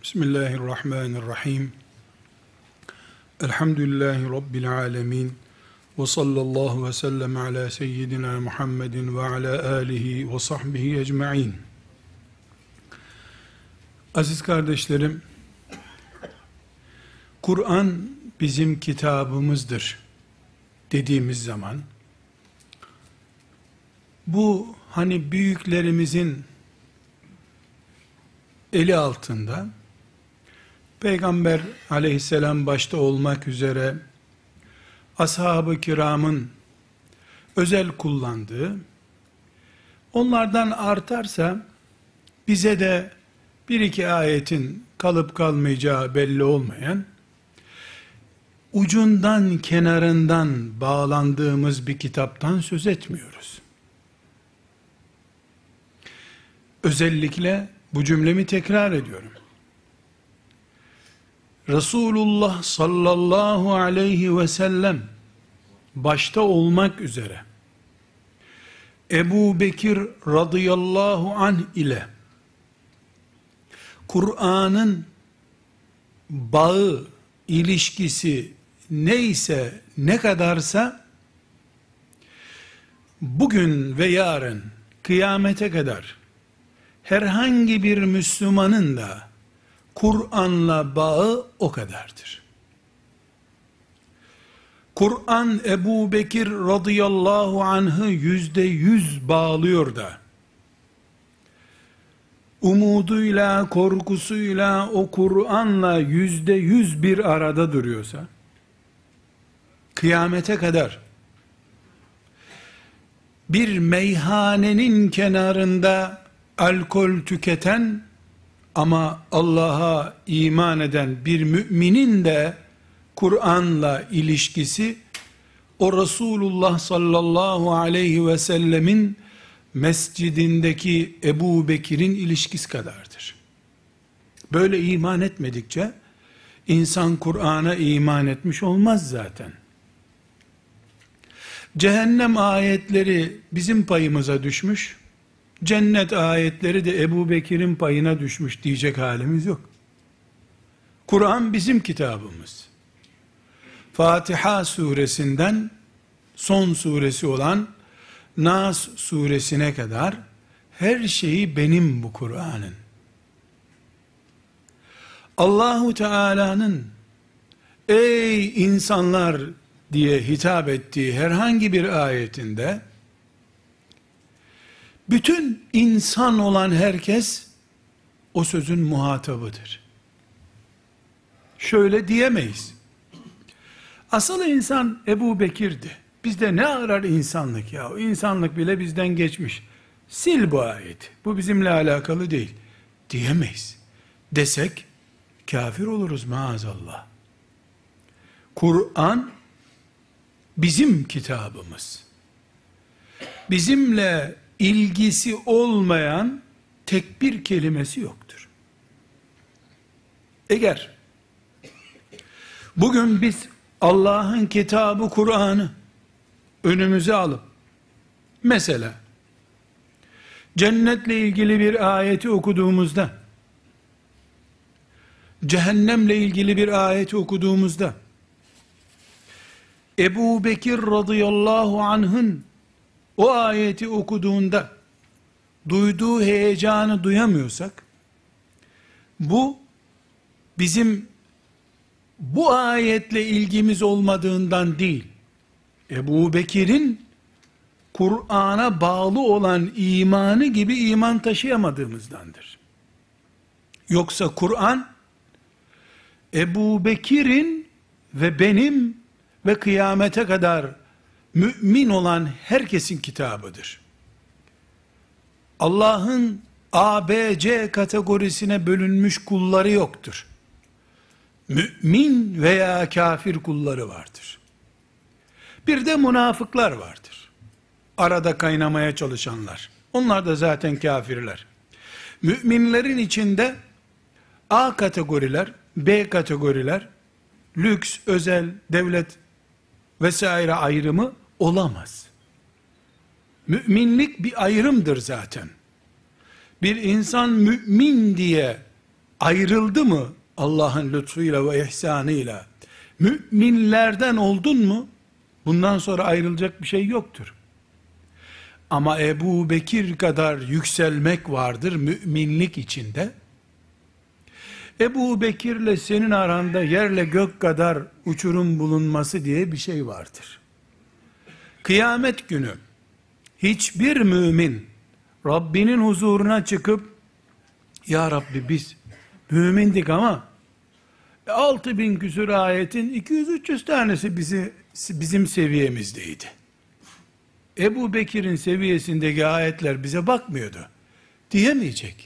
Bismillahirrahmanirrahim. Elhamdülillahi Rabbil alemin. Ve sallallahu ve sellem ala seyyidina Muhammedin ve ala alihi ve sahbihi ecma'in. Aziz kardeşlerim, Kur'an bizim kitabımızdır dediğimiz zaman, bu hani büyüklerimizin eli altında, Peygamber aleyhisselam başta olmak üzere ashab-ı kiramın özel kullandığı, onlardan artarsa bize de bir iki ayetin kalıp kalmayacağı belli olmayan, ucundan kenarından bağlandığımız bir kitaptan söz etmiyoruz. Özellikle bu cümlemi tekrar ediyorum. Resulullah sallallahu aleyhi ve sellem başta olmak üzere Ebu Bekir radıyallahu anh ile Kur'an'ın bağı, ilişkisi neyse, ne kadarsa bugün ve yarın kıyamete kadar herhangi bir Müslümanın da Kur'an'la bağı o kadardır. Kur'an Ebu Bekir radıyallahu anh'ı %100 bağlıyor da, umuduyla, korkusuyla o Kur'an'la %100 bir arada duruyorsa, kıyamete kadar bir meyhanenin kenarında alkol tüketen ama Allah'a iman eden bir müminin de Kur'an'la ilişkisi, o Resulullah sallallahu aleyhi ve sellemin mescidindeki Ebu Bekir'in ilişkisi kadardır. Böyle iman etmedikçe, insan Kur'an'a iman etmiş olmaz zaten. Cehennem ayetleri bizim payımıza düşmüş, cennet ayetleri de Ebu Bekir'in payına düşmüş diyecek halimiz yok. Kur'an bizim kitabımız. Fatiha suresinden son suresi olan Nas suresine kadar her şeyi benim bu Kur'an'ın. Allahu Teala'nın ey insanlar diye hitap ettiği herhangi bir ayetinde bütün insan olan herkes o sözün muhatabıdır. Şöyle diyemeyiz. Asıl insan Ebu Bekir'di. Bizde ne arar insanlık ya? O insanlık bile bizden geçmiş. Sil bu ayeti. Bu bizimle alakalı değil. Diyemeyiz. Desek kafir oluruz maazallah. Kur'an bizim kitabımız. Bizimle ilgisi olmayan tek bir kelimesi yoktur. Eğer bugün biz Allah'ın kitabı Kur'an'ı önümüze alıp, mesela cennetle ilgili bir ayeti okuduğumuzda, cehennemle ilgili bir ayeti okuduğumuzda, Ebu Bekir radıyallahu anh'ın o ayeti okuduğunda duyduğu heyecanı duyamıyorsak, bu bizim bu ayetle ilgimiz olmadığından değil, Ebu Bekir'in Kur'an'a bağlı olan imanı gibi iman taşıyamadığımızdandır. Yoksa Kur'an, Ebu Bekir'in ve benim ve kıyamete kadar mümin olan herkesin kitabıdır. Allah'ın A, B, C kategorisine bölünmüş kulları yoktur. Mümin veya kafir kulları vardır. Bir de münafıklar vardır. Arada kaynamaya çalışanlar. Onlar da zaten kafirler. Müminlerin içinde A kategoriler, B kategoriler, lüks, özel, devlet vesaire ayrımı olamaz. Müminlik bir ayrımdır zaten. Bir insan mümin diye ayrıldı mı Allah'ın lütfuyla ve ihsanıyla, müminlerden oldun mu, bundan sonra ayrılacak bir şey yoktur. Ama Ebu Bekir kadar yükselmek vardır müminlik içinde. Ebu Bekir'le senin aranda yerle gök kadar uçurum bulunması diye bir şey vardır. Kıyamet günü hiçbir mümin Rabbinin huzuruna çıkıp, ya Rabbi biz mümindik ama 6000 küsur ayetin 200-300 tanesi bizim seviyemizdeydi. Ebu Bekir'in seviyesindeki ayetler bize bakmıyordu diyemeyecek.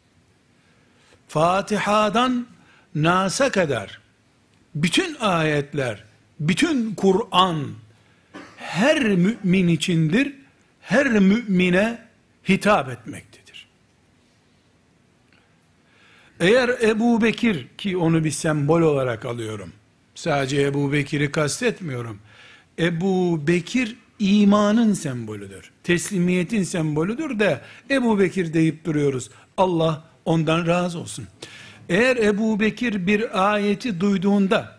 Fatiha'dan Nas'a kadar bütün ayetler, bütün Kur'an her mümin içindir, her mümine hitap etmektedir. Eğer Ebu Bekir, ki onu bir sembol olarak alıyorum, sadece Ebu Bekir'i kastetmiyorum, Ebu Bekir imanın sembolüdür, teslimiyetin sembolüdür de Ebu Bekir deyip duruyoruz. Allah ondan razı olsun. Eğer Ebu Bekir bir ayeti duyduğunda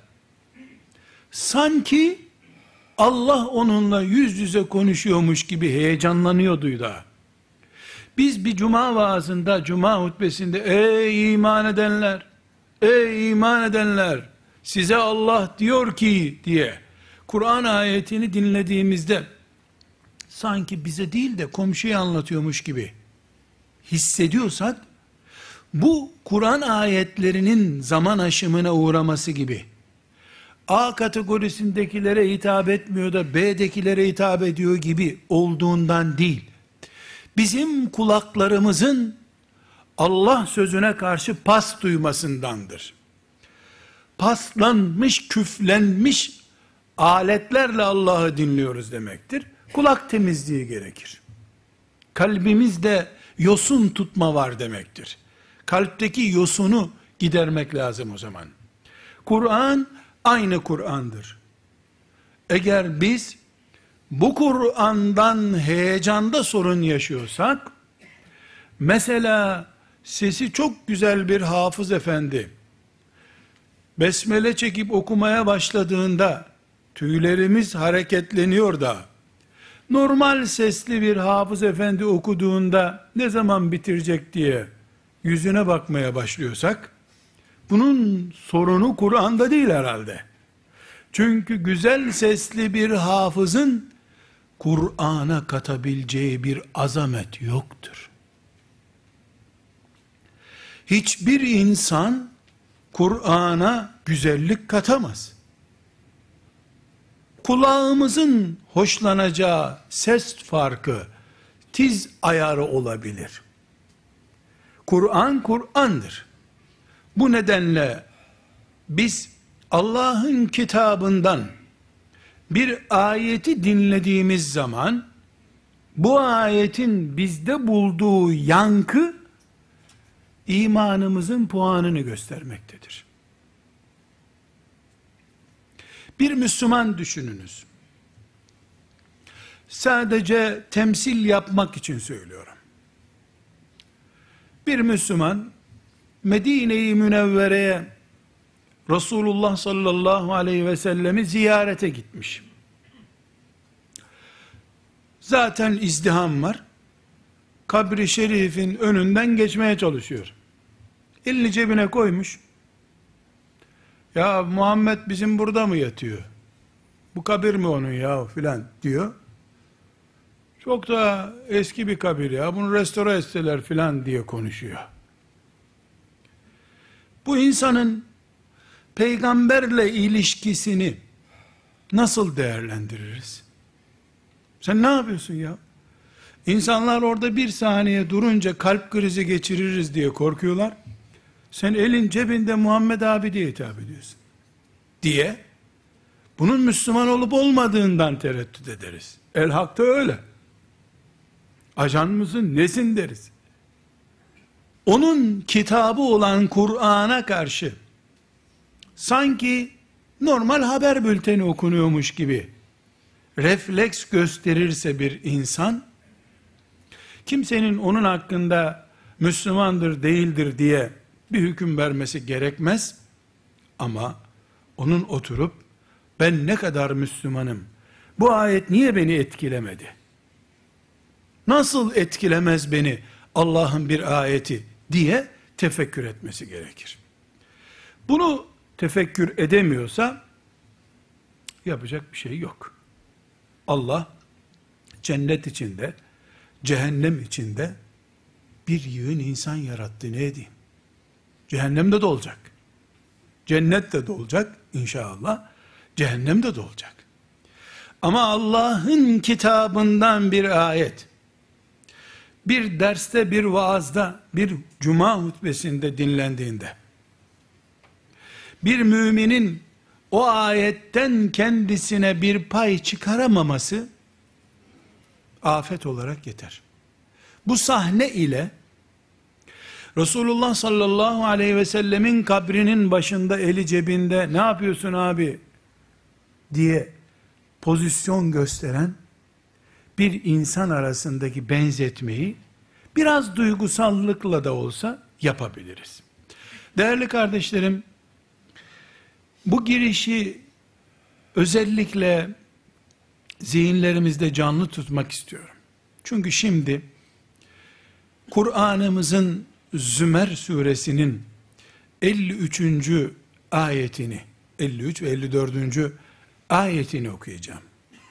sanki Allah onunla yüz yüze konuşuyormuş gibi heyecanlanıyordu da, biz bir cuma vaazında, cuma hutbesinde ey iman edenler, ey iman edenler, size Allah diyor ki diye Kur'an ayetini dinlediğimizde sanki bize değil de komşuya anlatıyormuş gibi hissediyorsak, bu Kur'an ayetlerinin zaman aşımına uğraması gibi, A kategorisindekilere hitap etmiyor da B'dekilere hitap ediyor gibi olduğundan değil, bizim kulaklarımızın Allah sözüne karşı pas duymasındandır. Paslanmış, küflenmiş aletlerle Allah'ı dinliyoruz demektir. Kulak temizliği gerekir. Kalbimizde yosun tutma var demektir. Kalpteki yosunu gidermek lazım o zaman. Kur'an aynı Kur'an'dır. Eğer biz bu Kur'an'dan heyecanda sorun yaşıyorsak, mesela sesi çok güzel bir hafız efendi besmele çekip okumaya başladığında tüylerimiz hareketleniyor da, normal sesli bir hafız efendi okuduğunda ne zaman bitirecek diye yüzüne bakmaya başlıyorsak, bunun sorunu Kur'an'da değil herhalde. Çünkü güzel sesli bir hafızın Kur'an'a katabileceği bir azamet yoktur. Hiçbir insan Kur'an'a güzellik katamaz. Kulağımızın hoşlanacağı ses farkı, tiz ayarı olabilir. Kur'an, Kur'an'dır. Bu nedenle biz Allah'ın kitabından bir ayeti dinlediğimiz zaman, bu ayetin bizde bulduğu yankı, imanımızın puanını göstermektedir. Bir Müslüman düşününüz. Sadece temsil yapmak için söylüyorum. Bir Müslüman, Medine-i Münevvere'ye Resulullah sallallahu aleyhi ve sellemi ziyarete gitmiş. Zaten izdiham var. Kabri şerifin önünden geçmeye çalışıyor. Elini cebine koymuş. Ya Muhammed bizim burada mı yatıyor? Bu kabir mi onun ya filan diyor. Çok da eski bir kabir ya, bunu restore etseler filan diye konuşuyor. Bu insanın peygamberle ilişkisini nasıl değerlendiririz? Sen ne yapıyorsun ya? İnsanlar orada bir saniye durunca kalp krizi geçiririz diye korkuyorlar. Sen elin cebinde Muhammed abi diye hitap ediyorsun. Diye, bunun Müslüman olup olmadığından tereddüt ederiz. El-Hak'ta öyle. Ajan mısın, nesin deriz. Onun kitabı olan Kur'an'a karşı, sanki normal haber bülteni okunuyormuş gibi refleks gösterirse bir insan, kimsenin onun hakkında Müslümandır değildir diye bir hüküm vermesi gerekmez. Ama onun oturup, ben ne kadar Müslümanım, bu ayet niye beni etkilemedi? Nasıl etkilemez beni Allah'ın bir ayeti diye tefekkür etmesi gerekir. Bunu tefekkür edemiyorsa yapacak bir şey yok. Allah cennet içinde, cehennem içinde bir yığın insan yarattı, ne edeyim? Cehennemde de olacak. Cennette de olacak inşallah. Cehennemde de olacak. Ama Allah'ın kitabından bir ayet, bir derste, bir vaazda, bir cuma hutbesinde dinlendiğinde, bir müminin o ayetten kendisine bir pay çıkaramaması, afet olarak yeter. Bu sahne ile, Resulullah sallallahu aleyhi ve sellemin kabrinin başında, eli cebinde, ne yapıyorsun abi diye pozisyon gösteren bir insan arasındaki benzetmeyi biraz duygusallıkla da olsa yapabiliriz. Değerli kardeşlerim, bu girişi özellikle zihinlerimizde canlı tutmak istiyorum. Çünkü şimdi Kur'an'ımızın Zümer suresinin 53. ayetini, 53 ve 54. ayetini okuyacağım.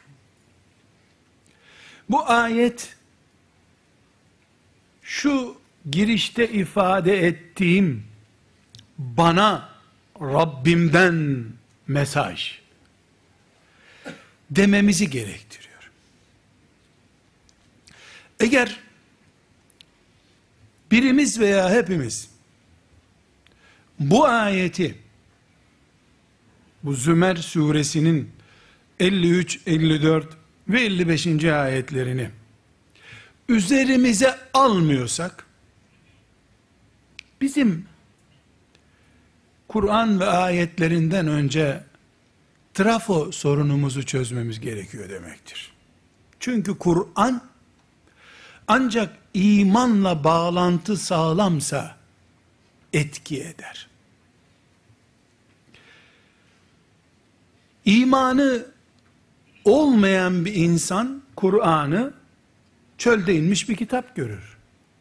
Bu ayet, şu girişte ifade ettiğim bana Rabbimden mesaj dememizi gerektiriyor. Eğer birimiz veya hepimiz bu ayeti, bu Zümer suresinin 53, 54 ve 55. ayetlerini üzerimize almıyorsak, bizim Kur'an ve ayetlerinden önce trafo sorunumuzu çözmemiz gerekiyor demektir. Çünkü Kur'an ancak imanla bağlantı sağlamsa etki eder. İmanı olmayan bir insan Kur'an'ı çölde inmiş bir kitap görür.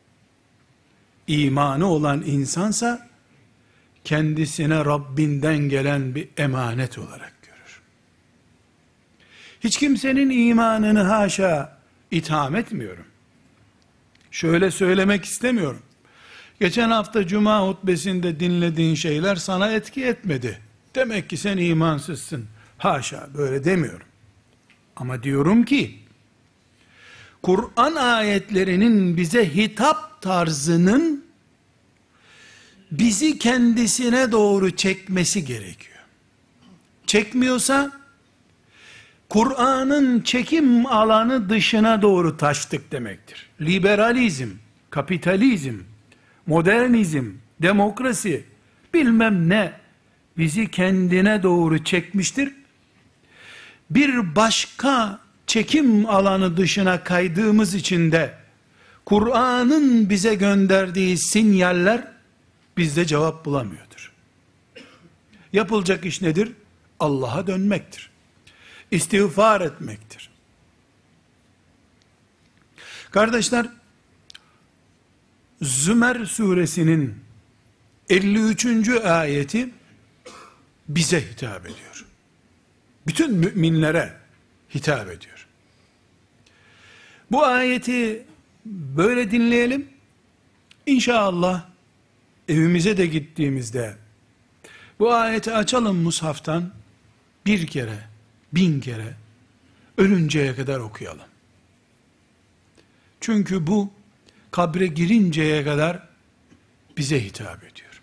İmanı olan insansa kendisine Rabbinden gelen bir emanet olarak görür. Hiç kimsenin imanını haşa itham etmiyorum. Şöyle söylemek istemiyorum. Geçen hafta cuma hutbesinde dinlediğin şeyler sana etki etmedi. Demek ki sen imansızsın. Haşa, böyle demiyorum. Ama diyorum ki, Kur'an ayetlerinin bize hitap tarzının bizi kendisine doğru çekmesi gerekiyor. Çekmiyorsa, Kur'an'ın çekim alanı dışına doğru taştık demektir. Liberalizm, kapitalizm, modernizm, demokrasi, bilmem ne bizi kendine doğru çekmiştir. Bir başka çekim alanı dışına kaydığımız için de Kur'an'ın bize gönderdiği sinyaller bizde cevap bulamıyordur. Yapılacak iş nedir? Allah'a dönmektir. İstiğfar etmektir. Kardeşler, Zümer suresinin 53. ayeti bize hitap ediyor. Bütün müminlere hitap ediyor. Bu ayeti böyle dinleyelim. İnşallah evimize de gittiğimizde bu ayeti açalım mushaftan, bir kere, 1000 kere, ölünceye kadar okuyalım. Çünkü bu kabre girinceye kadar bize hitap ediyor.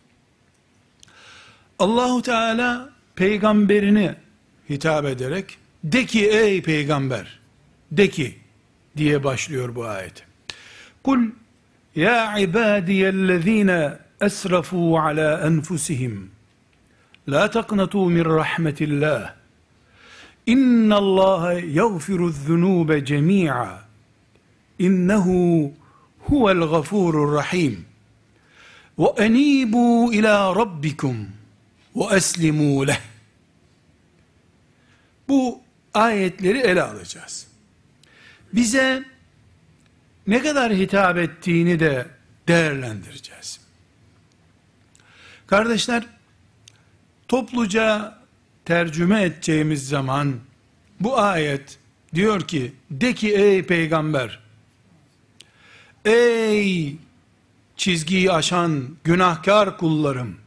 Allahu Teala peygamberini hitap ederek, de ki ey peygamber, de ki diye başlıyor bu ayet. Kul ya ibadiyellezine esrafu ala enfusihim la taqnatu min rahmetillah innallaha yaghfiru'z-zunube cemi'a innehu huvel gafurur rahim Ve enibu ila rabbikum ve eslimu leh. Bu ayetleri ele alacağız. Bize ne kadar hitap ettiğini de değerlendireceğiz. Kardeşler, topluca tercüme edeceğimiz zaman bu ayet diyor ki, de ki ey peygamber, ey çizgiyi aşan günahkar kullarım,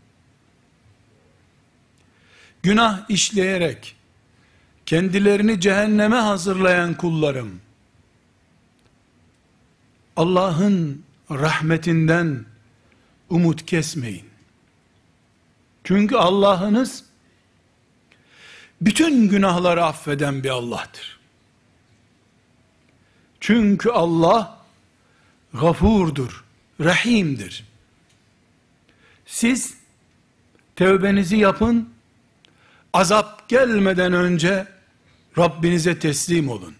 günah işleyerek kendilerini cehenneme hazırlayan kullarım, Allah'ın rahmetinden umut kesmeyin. Çünkü Allah'ınız bütün günahları affeden bir Allah'tır. Çünkü Allah gafurdur, rahimdir. Siz tevbenizi yapın, azap gelmeden önce Rabbinize teslim olun.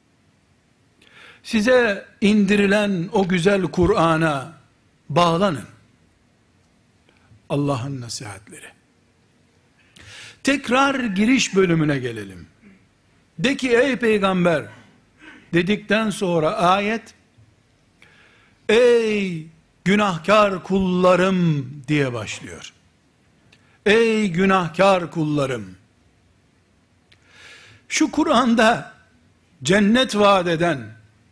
Size indirilen o güzel Kur'an'a bağlanın. Allah'ın nasihatleri. Tekrar giriş bölümüne gelelim. De ki ey peygamber dedikten sonra ayet, ey günahkar kullarım diye başlıyor. Ey günahkar kullarım. Şu Kur'an'da cennet vaat eden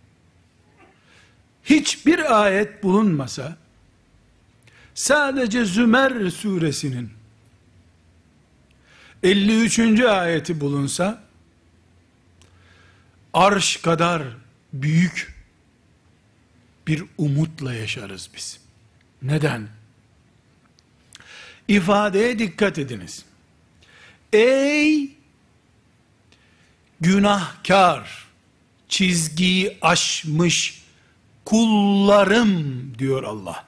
hiçbir ayet bulunmasa, sadece Zümer suresinin 53. ayeti bulunsa, arş kadar büyük bir umutla yaşarız biz. Neden? İfadeye dikkat ediniz. Ey günahkar, çizgiyi aşmış kullarım diyor Allah.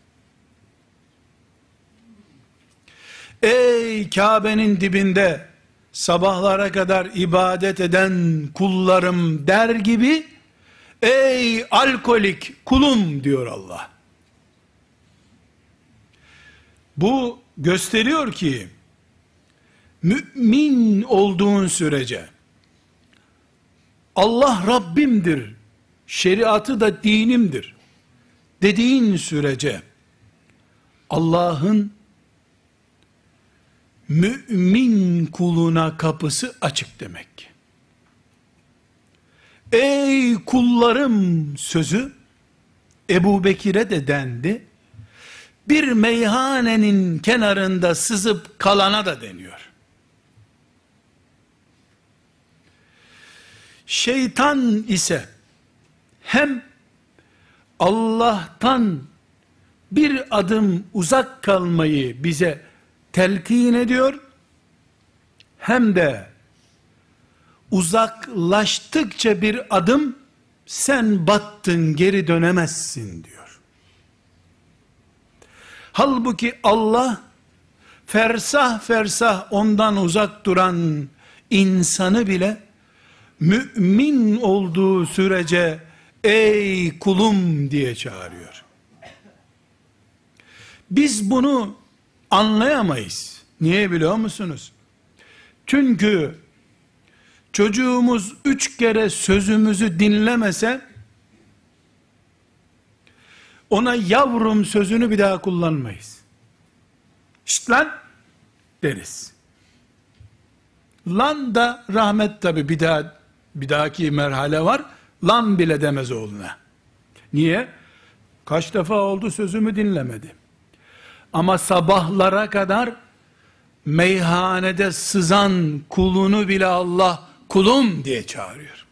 Ey Kabe'nin dibinde sabahlara kadar ibadet eden kullarım der gibi, ey alkolik kulum diyor Allah. Bu gösteriyor ki, mümin olduğun sürece, Allah Rabbimdir, şeriatı da dinimdir dediğin sürece, Allah'ın mümin kuluna kapısı açık demek ki. Ey kullarım sözü Ebu Bekir'e de dendi. Bir meyhanenin kenarında sızıp kalana da deniyor. Şeytan ise hem Allah'tan bir adım uzak kalmayı bize telkin ediyor, hem de uzaklaştıkça bir adım sen battın geri dönemezsin diyor. Halbuki Allah fersah fersah ondan uzak duran insanı bile mümin olduğu sürece ey kulum diye çağırıyor. Biz bunu anlayamayız. Niye biliyor musunuz? Çünkü çocuğumuz 3 kere sözümüzü dinlemese, ona yavrum sözünü bir daha kullanmayız. Şşt lan deriz. Lan da rahmet tabi, bir dahaki merhale var. Lan bile demez oğluna. Niye? Kaç defa oldu sözümü dinlemedi. Ama sabahlara kadar meyhanede sızan kulunu bile Allah kulum diye çağırıyor.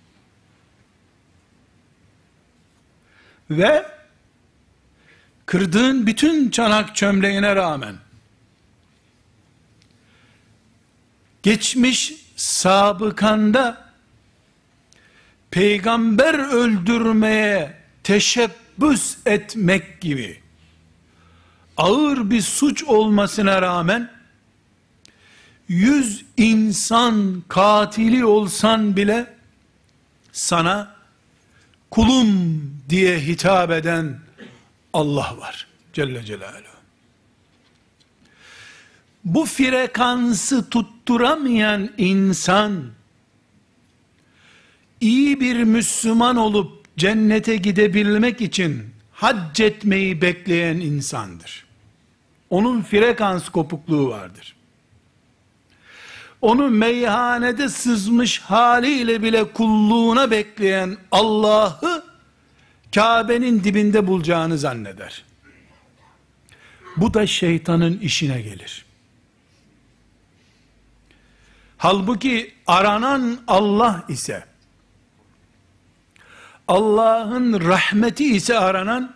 Ve kırdığın bütün çanak çömleğine rağmen geçmiş sabıkanda peygamber öldürmeye teşebbüs etmek gibi ağır bir suç olmasına rağmen 100 insan katili olsan bile sana kulum diye hitap eden Allah var. Celle Celaluhu. Bu frekansı tutturamayan insan, iyi bir Müslüman olup cennete gidebilmek için hac etmeyi bekleyen insandır. Onun frekans kopukluğu vardır. Onu meyhanede sızmış haliyle bile kulluğuna bekleyen Allah'ı Kabe'nin dibinde bulacağını zanneder. Bu da şeytanın işine gelir. Halbuki aranan Allah ise, Allah'ın rahmeti ise aranan,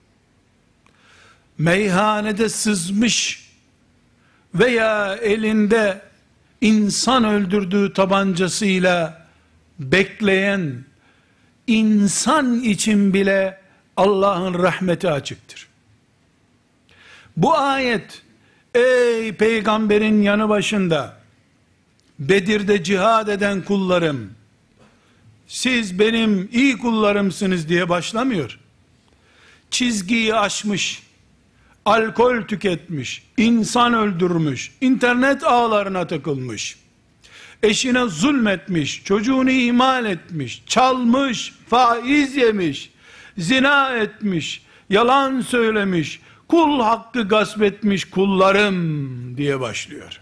meyhanede sızmış veya elinde insan öldürdüğü tabancasıyla bekleyen insan için bile Allah'ın rahmeti açıktır. Bu ayet, ey peygamberin yanı başında Bedir'de cihad eden kullarım, siz benim iyi kullarımsınız diye başlamıyor. Çizgiyi aşmış, alkol tüketmiş, insan öldürmüş, internet ağlarına takılmış, eşine zulmetmiş, çocuğunu ihmal etmiş, çalmış, faiz yemiş, zina etmiş, yalan söylemiş, kul hakkı gasp etmiş kullarım diye başlıyor.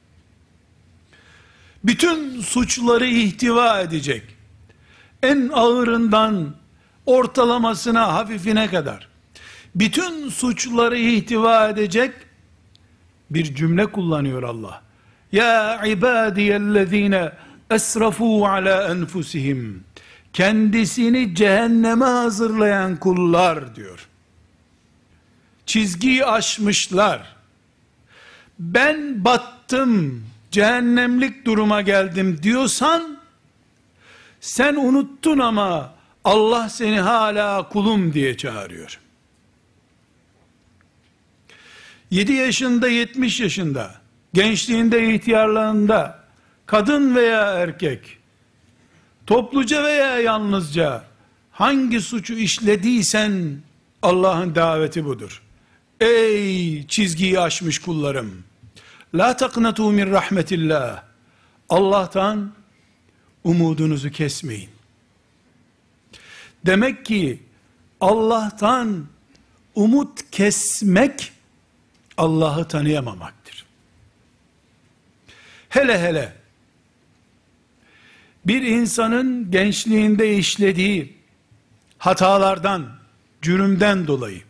Bütün suçları ihtiva edecek, en ağırından ortalamasına, hafifine kadar bütün suçları ihtiva edecek bir cümle kullanıyor Allah. Ya ibadiyellezine esrafu ala enfusihim, kendisini cehenneme hazırlayan kullar diyor. Çizgiyi aşmışlar. Ben battım, cehennemlik duruma geldim diyorsan, sen unuttun ama Allah seni hala kulum diye çağırıyor. 7 yaşında, 70 yaşında, gençliğinde, ihtiyarlığında, kadın veya erkek, topluca veya yalnızca, hangi suçu işlediysen, Allah'ın daveti budur. Ey çizgiyi aşmış kullarım, la taknatu min rahmetillah, Allah'tan umudunuzu kesmeyin. Demek ki Allah'tan umut kesmek Allah'ı tanıyamamaktır. Hele hele bir insanın gençliğinde işlediği hatalardan, cürümden dolayı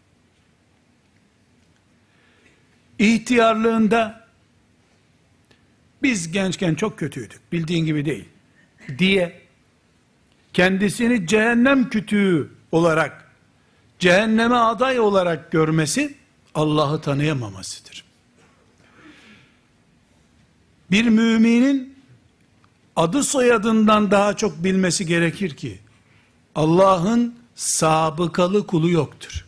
ihtiyarlığında biz gençken çok kötüydük, bildiğin gibi değil diye kendisini cehennem kütüğü olarak, cehenneme aday olarak görmesi Allah'ı tanıyamamasıdır. Bir müminin adı soyadından daha çok bilmesi gerekir ki Allah'ın sabıkalı kulu yoktur.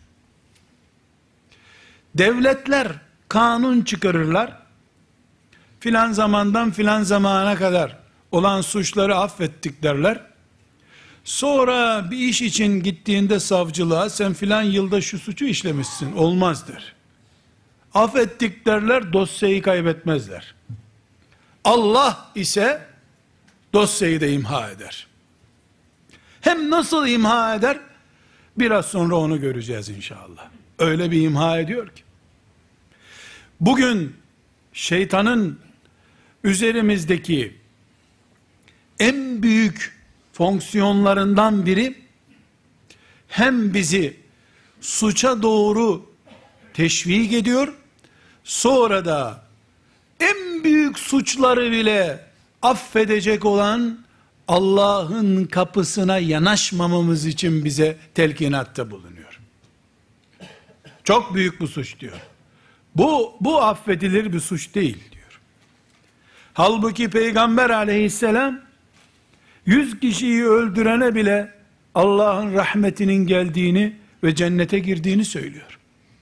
Devletler kanun çıkarırlar. Filan zamandan filan zamana kadar olan suçları affettik derler. Sonra bir iş için gittiğinde savcılığa sen filan yılda şu suçu işlemişsin, olmaz der. Affettik derler, dosyayı kaybetmezler. Allah ise dosyayı da imha eder. Hem nasıl imha eder? Biraz sonra onu göreceğiz inşallah. Öyle bir imha ediyor ki. Bugün şeytanın üzerimizdeki en büyük fonksiyonlarından biri, hem bizi suça doğru teşvik ediyor, sonra da en büyük suçları bile affedecek olan Allah'ın kapısına yanaşmamamız için bize telkinatta bulunuyor. Çok büyük bir suç diyor. Bu affedilir bir suç değil diyor. Halbuki Peygamber aleyhisselam 100 kişiyi öldürene bile Allah'ın rahmetinin geldiğini ve cennete girdiğini söylüyor.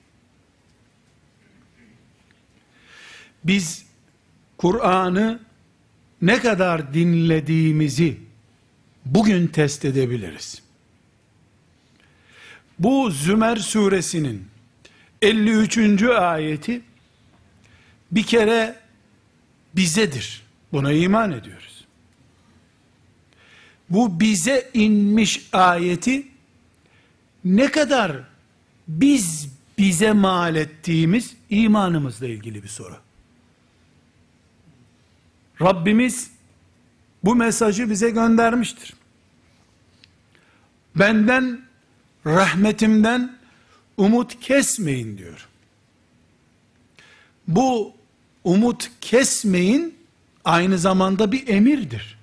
Biz Kur'an'ı ne kadar dinlediğimizi bugün test edebiliriz. Bu Zümer suresinin 53. ayeti bir kere bizedir. Buna iman ediyoruz. Bu bize inmiş ayeti ne kadar biz bize mal ettiğimiz imanımızla ilgili bir soru. Rabbimiz bu mesajı bize göndermiştir. Benden, rahmetimden umut kesmeyin diyor. Bu umut kesmeyin aynı zamanda bir emirdir.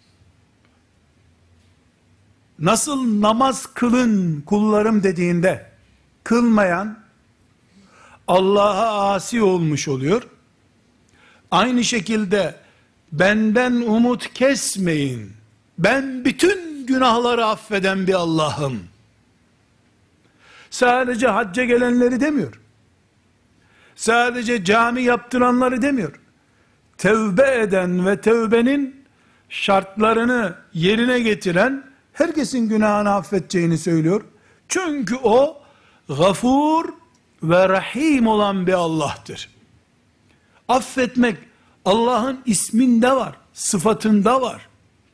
Nasıl namaz kılın kullarım dediğinde kılmayan Allah'a asi olmuş oluyor. Aynı şekilde benden umut kesmeyin. Ben bütün günahları affeden bir Allah'ım. Sadece hacca gelenleri demiyor. Sadece cami yaptıranları demiyor. Tevbe eden ve tevbenin şartlarını yerine getiren herkesin günahını affedeceğini söylüyor. Çünkü o gafur ve rahim olan bir Allah'tır. Affetmek Allah'ın isminde var, sıfatında var.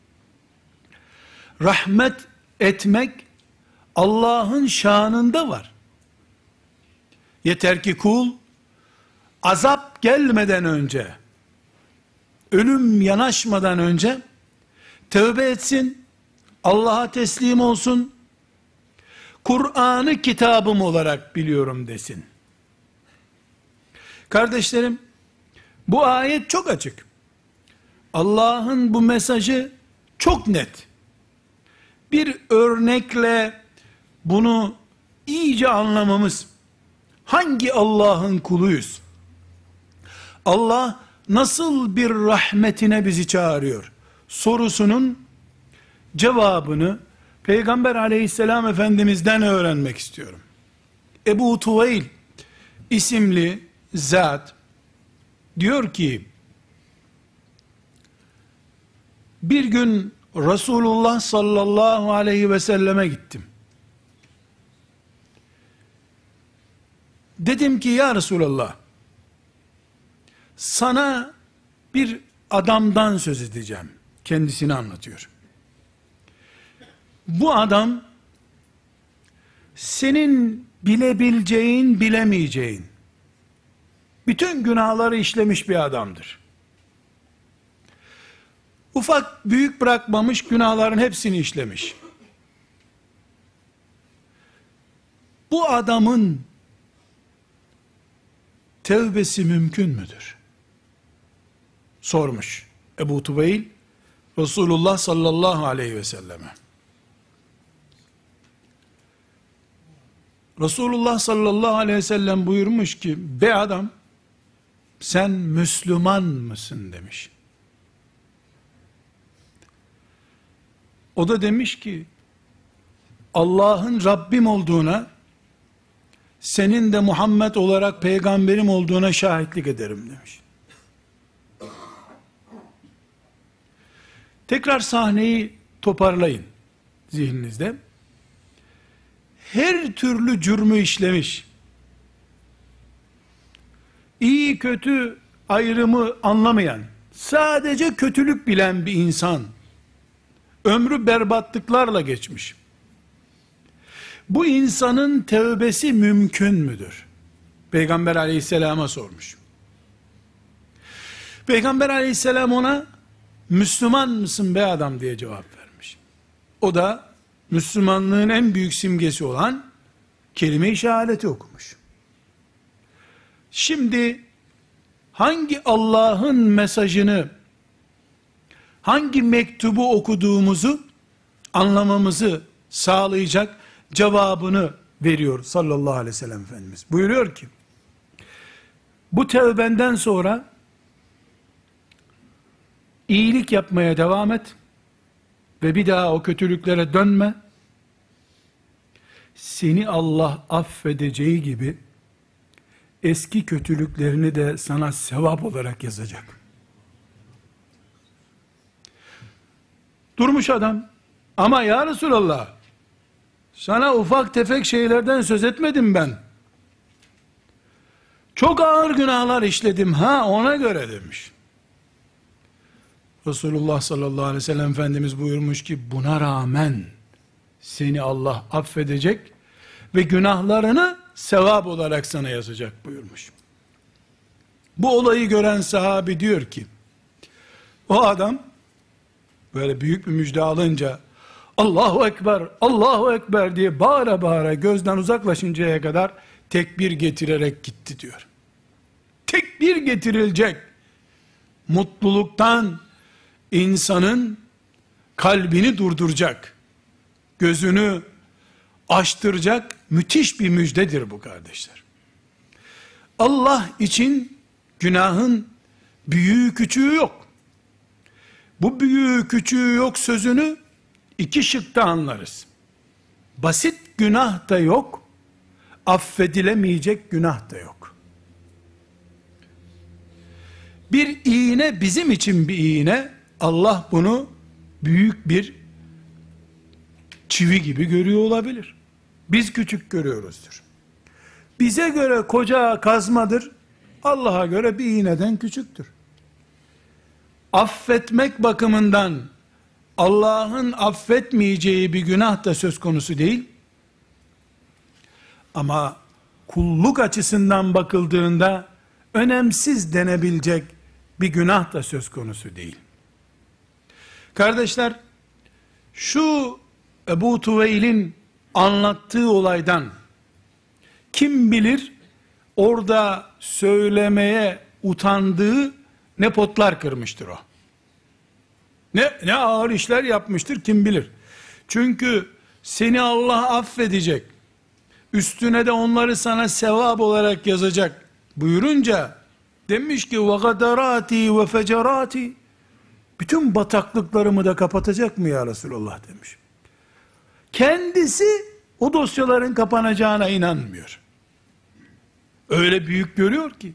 Rahmet etmek Allah'ın şanında var. Yeter ki kul azap gelmeden önce, ölüm yanaşmadan önce tövbe etsin, Allah'a teslim olsun, Kur'an'ı kitabım olarak biliyorum desin. Kardeşlerim, bu ayet çok açık. Allah'ın bu mesajı çok net. Bir örnekle bunu iyice anlamamız, hangi Allah'ın kuluyuz? Allah nasıl bir rahmetine bizi çağırıyor? Sorusunun cevabını Peygamber aleyhisselam efendimizden öğrenmek istiyorum. Ebu Tuveyl isimli zat diyor ki, bir gün Resulullah sallallahu aleyhi ve selleme gittim. Dedim ki ya Resulallah, sana bir adamdan söz edeceğim. Kendisini anlatıyor. Bu adam senin bilebileceğin, bilemeyeceğin bütün günahları işlemiş bir adamdır. Ufak büyük bırakmamış, günahların hepsini işlemiş. Bu adamın tevbesi mümkün müdür? Sormuş Ebu Tuveyl Resulullah sallallahu aleyhi ve selleme. Resulullah sallallahu aleyhi ve sellem buyurmuş ki, be adam, sen Müslüman mısın demiş. O da demiş ki, Allah'ın Rabbim olduğuna, senin de Muhammed olarak peygamberim olduğuna şahitlik ederim demiş. Tekrar sahneyi toparlayın zihninizde. Her türlü cürmü işlemiş, iyi kötü ayrımı anlamayan, sadece kötülük bilen bir insan, ömrü berbatlıklarla geçmiş. Bu insanın tevbesi mümkün müdür? Peygamber aleyhisselama sormuş. Peygamber aleyhisselam ona, Müslüman mısın be adam diye cevap vermiş. O da Müslümanlığın en büyük simgesi olan kelime-i şehadeti okumuş. Şimdi hangi Allah'ın mesajını, hangi mektubu okuduğumuzu anlamamızı sağlayacak cevabını veriyor sallallahu aleyhi ve sellem Efendimiz. Buyuruyor ki, bu tevbenden sonra iyilik yapmaya devam et ve bir daha o kötülüklere dönme. Seni Allah affedeceği gibi eski kötülüklerini de sana sevap olarak yazacak. Durmuş adam, ama ya Resulallah, sana ufak tefek şeylerden söz etmedim ben. Çok ağır günahlar işledim ha, ona göre demiş. Resulullah sallallahu aleyhi ve sellem Efendimiz buyurmuş ki buna rağmen seni Allah affedecek ve günahlarını sevap olarak sana yazacak buyurmuş. Bu olayı gören sahabi diyor ki, o adam böyle büyük bir müjde alınca Allahu Ekber, Allahu Ekber diye bağıra bağıra gözden uzaklaşıncaya kadar tekbir getirerek gitti diyor. Tekbir getirilecek mutluluktan insanın kalbini durduracak, gözünü açtıracak müthiş bir müjdedir bu kardeşler. Allah için günahın büyüğü küçüğü yok. Bu büyüğü küçüğü yok sözünü iki şıkta anlarız. Basit günah da yok, affedilemeyecek günah da yok. Bir iğne bizim için bir iğne, Allah bunu büyük bir çivi gibi görüyor olabilir. Biz küçük görüyoruzdur. Bize göre koca kazmadır, Allah'a göre bir iğneden küçüktür. Affetmek bakımından Allah'ın affetmeyeceği bir günah da söz konusu değil. Ama kulluk açısından bakıldığında önemsiz denebilecek bir günah da söz konusu değil. Kardeşler, şu Ebu Tuveyl'in anlattığı olaydan kim bilir orada söylemeye utandığı ne potlar kırmıştır o. Ne ağır işler yapmıştır kim bilir. Çünkü seni Allah affedecek, üstüne de onları sana sevap olarak yazacak buyurunca demiş ki وَغَدَرَاتِي وَفَجَرَاتِي, bütün bataklıklarımı da kapatacak mı ya Resulullah demiş. Kendisi o dosyaların kapanacağına inanmıyor. Öyle büyük görüyor ki.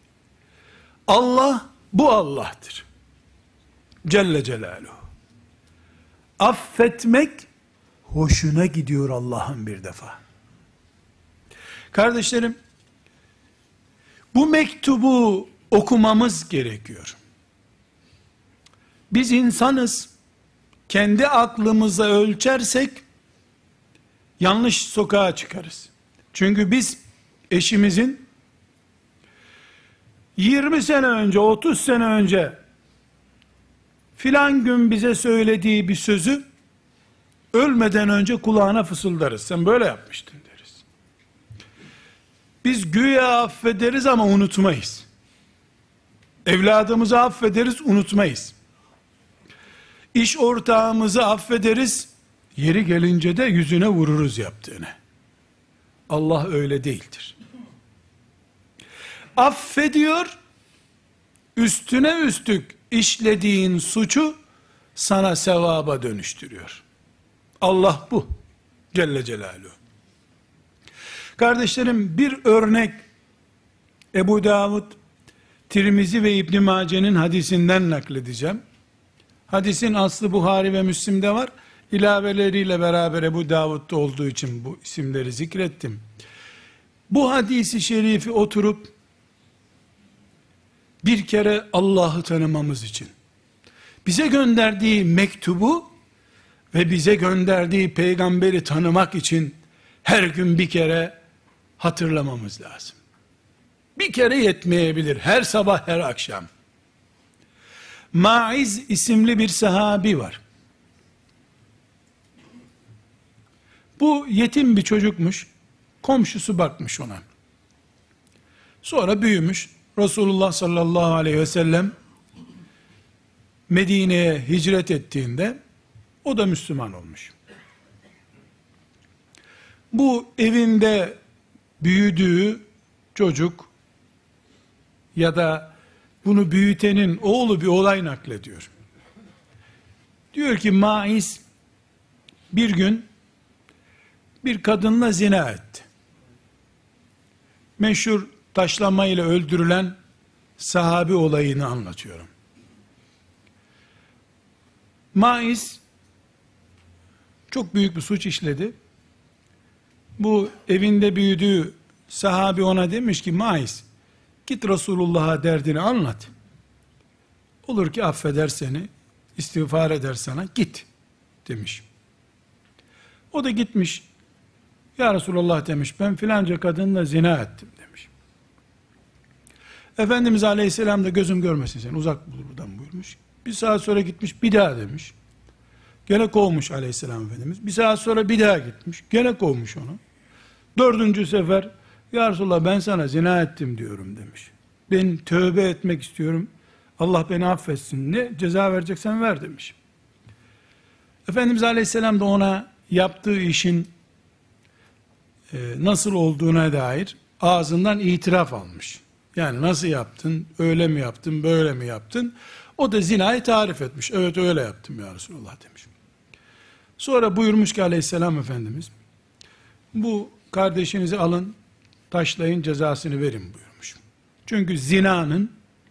Allah bu Allah'tır. Celle Celaluhu. Affetmek hoşuna gidiyor Allah'ın bir defa. Kardeşlerim, bu mektubu okumamız gerekiyor. Biz insanız, kendi aklımıza ölçersek, yanlış sokağa çıkarız. Çünkü biz eşimizin 20 sene önce, 30 sene önce filan gün bize söylediği bir sözü ölmeden önce kulağına fısıldarız. Sen böyle yapmıştın deriz. Biz güya affederiz ama unutmayız. Evladımızı affederiz, unutmayız. İş ortağımızı affederiz, yeri gelince de yüzüne vururuz yaptığını. Allah öyle değildir. Affediyor, üstüne üstlük işlediğin suçu sana sevaba dönüştürüyor. Allah bu. Celle Celaluhu. Kardeşlerim, bir örnek Ebu Davud, Tirmizi ve İbn Mace'nin hadisinden nakledeceğim. Hadisin aslı Buhari ve Müslim'de var. İlaveleriyle beraber Ebu Davud'da olduğu için bu isimleri zikrettim. Bu hadisi şerifi oturup bir kere Allah'ı tanımamız için, bize gönderdiği mektubu ve bize gönderdiği peygamberi tanımak için her gün bir kere hatırlamamız lazım. Bir kere yetmeyebilir. Her sabah, her akşam. Maiz isimli bir sahabi var. Bu yetim bir çocukmuş. Komşusu bakmış ona. Sonra büyümüş. Resulullah sallallahu aleyhi ve sellem Medine'ye hicret ettiğinde o da Müslüman olmuş. Bu evinde büyüdüğü çocuk ya da bunu büyütenin oğlu bir olay naklediyor. Diyor ki Maiz bir gün bir kadınla zina etti. Meşhur taşlamayla öldürülen sahabi olayını anlatıyorum. Maiz çok büyük bir suç işledi. Bu evinde büyüdüğü sahabi ona demiş ki Maiz, Git Resulullah'a derdini anlat. Olur ki affeder seni, istiğfar eder sana, git demiş. O da gitmiş. Ya Resulullah demiş, ben filanca kadınla zina ettim demiş. Efendimiz Aleyhisselam da gözüm görmesin seni, uzak buradan buyurmuş. Bir saat sonra gitmiş, bir daha demiş. Gene kovmuş Aleyhisselam Efendimiz. Bir saat sonra bir daha gitmiş. Gene kovmuş onu. 4. sefer, ya Resulullah ben sana zina ettim diyorum demiş. Ben tövbe etmek istiyorum. Allah beni affetsin. Ne ceza vereceksen ver demiş. Efendimiz Aleyhisselam da ona yaptığı işin nasıl olduğuna dair ağzından itiraf almış. Yani nasıl yaptın, öyle mi yaptın, böyle mi yaptın? O da zinayı tarif etmiş. Evet öyle yaptım ya Resulullah demiş. Sonra buyurmuş ki Aleyhisselam Efendimiz, bu kardeşinizi alın, taşlayın, cezasını verin buyurmuş. Çünkü zinanın